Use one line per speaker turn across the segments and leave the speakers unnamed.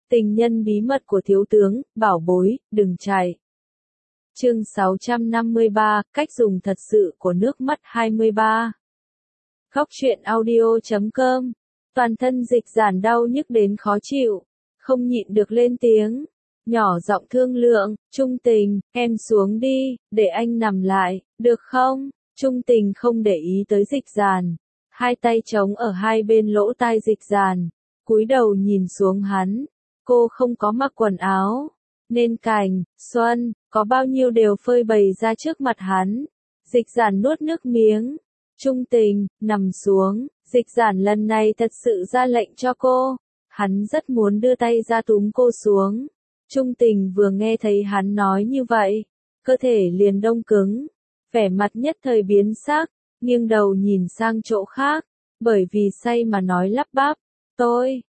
Tình nhân bí mật của thiếu tướng, bảo bối, đừng chạy. Chương 653, cách dùng thật sự của nước mắt 23. Khóc chuyện audio.com. Toàn thân Dịch Giản đau nhức đến khó chịu, không nhịn được lên tiếng, nhỏ giọng thương lượng, Trung Tình, em xuống đi, để anh nằm lại, được không? Trung Tình không để ý tới Dịch Giản, hai tay chống ở hai bên lỗ tai Dịch Giản, cúi đầu nhìn xuống hắn. Cô không có mặc quần áo, nên Cảnh, Xuân, có bao nhiêu đều phơi bày ra trước mặt hắn. Dịch Giản nuốt nước miếng. Trung Tình, nằm xuống. Dịch Giản lần này thật sự ra lệnh cho cô. Hắn rất muốn đưa tay ra túm cô xuống. Trung Tình vừa nghe thấy hắn nói như vậy, cơ thể liền đông cứng, vẻ mặt nhất thời biến sắc, nghiêng đầu nhìn sang chỗ khác, bởi vì say mà nói lắp bắp, tôi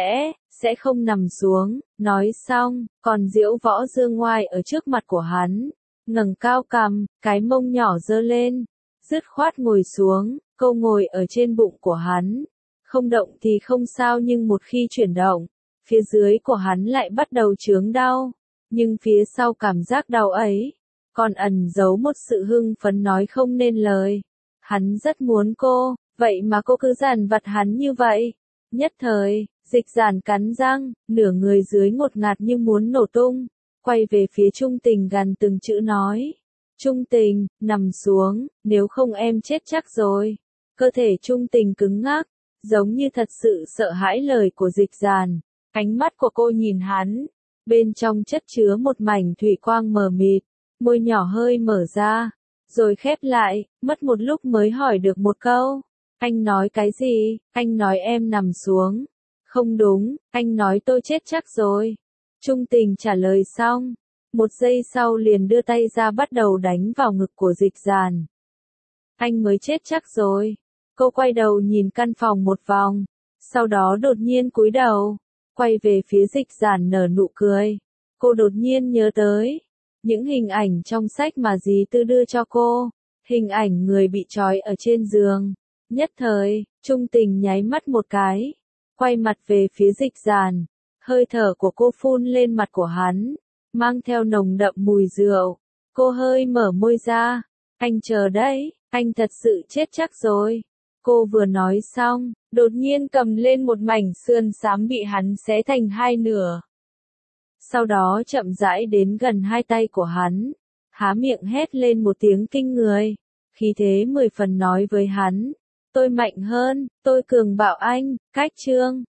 sẽ không nằm xuống. Nói xong, còn diễu võ dương ngoai ở trước mặt của hắn, ngẩng cao cằm, cái mông nhỏ giơ lên, dứt khoát ngồi xuống. Cô ngồi ở trên bụng của hắn, không động thì không sao, nhưng một khi chuyển động, phía dưới của hắn lại bắt đầu chướng đau, nhưng phía sau cảm giác đau ấy còn ẩn giấu một sự hưng phấn nói không nên lời. Hắn rất muốn cô, vậy mà cô cứ dằn vặt hắn như vậy. Nhất thời, Dịch Giản cắn răng, nửa người dưới ngột ngạt như muốn nổ tung, quay về phía Trung Tình gằn từng chữ nói, Trung Tình, nằm xuống, nếu không em chết chắc rồi. Cơ thể Trung Tình cứng ngắc, giống như thật sự sợ hãi lời của Dịch Giản. Ánh mắt của cô nhìn hắn, bên trong chất chứa một mảnh thủy quang mờ mịt, môi nhỏ hơi mở ra, rồi khép lại, mất một lúc mới hỏi được một câu. Anh nói cái gì? Anh nói em nằm xuống. Không đúng, anh nói tôi chết chắc rồi. Trung Tình trả lời xong, một giây sau liền đưa tay ra bắt đầu đánh vào ngực của Dịch Giản. Anh mới chết chắc rồi. Cô quay đầu nhìn căn phòng một vòng, sau đó đột nhiên cúi đầu, quay về phía Dịch Giản nở nụ cười. Cô đột nhiên nhớ tới những hình ảnh trong sách mà dì Tư đưa cho cô, hình ảnh người bị trói ở trên giường. Nhất thời, Trung Tình nháy mắt một cái, quay mặt về phía Dịch Giản, hơi thở của cô phun lên mặt của hắn, mang theo nồng đậm mùi rượu. Cô hơi mở môi ra, anh chờ đấy, anh thật sự chết chắc rồi. Cô vừa nói xong, đột nhiên cầm lên một mảnh sườn xám bị hắn xé thành hai nửa. Sau đó chậm rãi đến gần hai tay của hắn, há miệng hét lên một tiếng kinh người, khí thế 10 phần nói với hắn, tôi mạnh hơn, tôi cường bạo anh. Cách chương